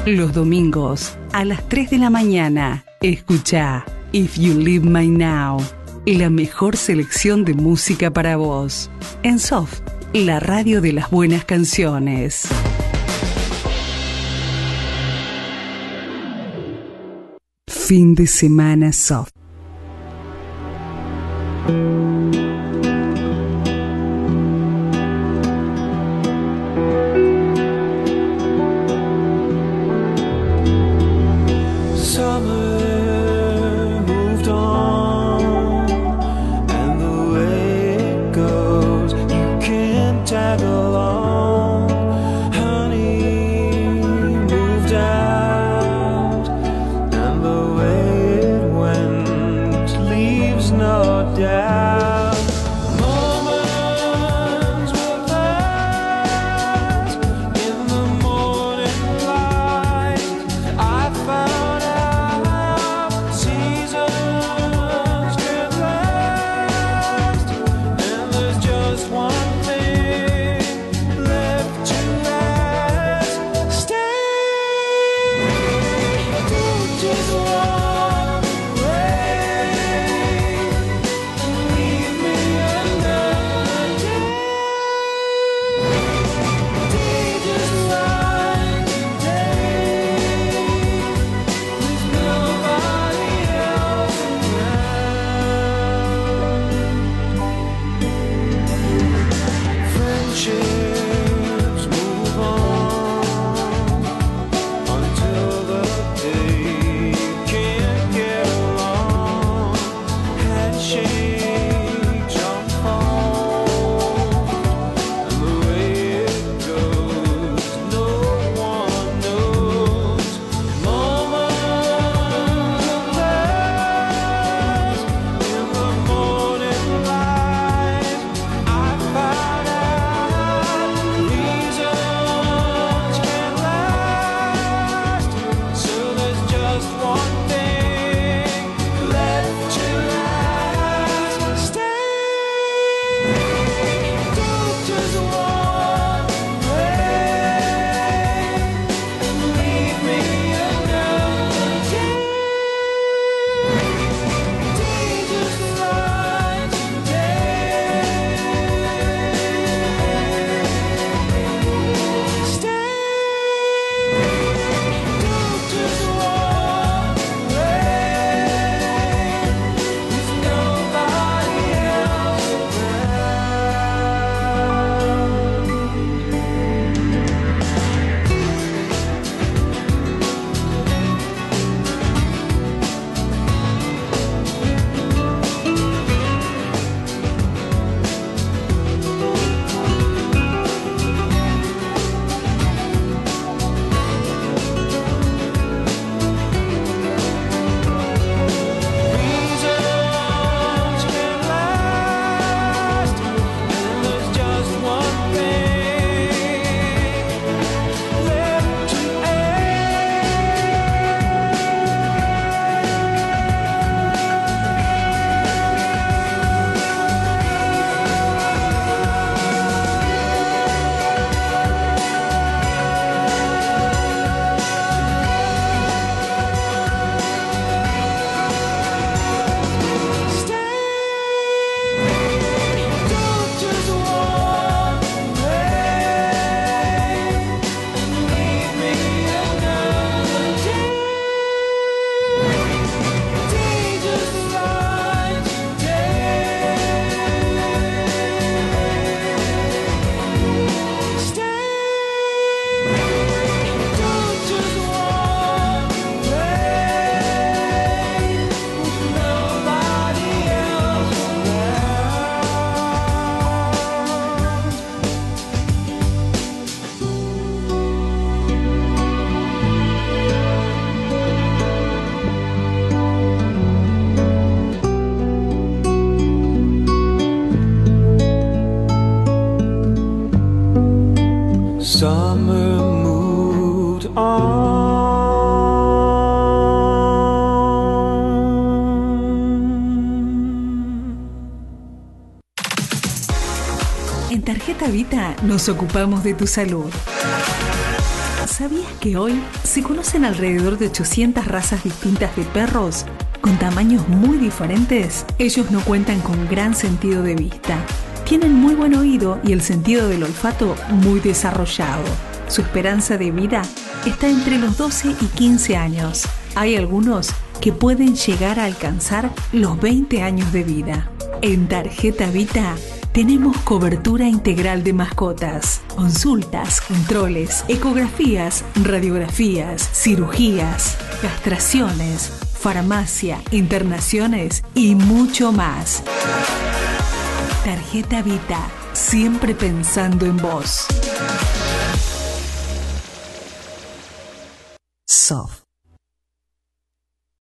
Los domingos a las 3 de la mañana, escucha If You Leave Me Now, la mejor selección de música para vos. En Soft, la radio de las buenas canciones. Fin de semana Soft. Summer moved on. En Tarjeta Vita nos ocupamos de tu salud. ¿Sabías que hoy se conocen alrededor de 800 razas distintas de perros con tamaños muy diferentes? Ellos no cuentan con gran sentido de vista. Tienen muy buen oído y el sentido del olfato muy desarrollado. Su esperanza de vida está entre los 12 y 15 años. Hay algunos que pueden llegar a alcanzar los 20 años de vida. En Tarjeta Vita tenemos cobertura integral de mascotas, consultas, controles, ecografías, radiografías, cirugías, castraciones, farmacia, internaciones y mucho más. Tarjeta Vita, siempre pensando en vos. Soft.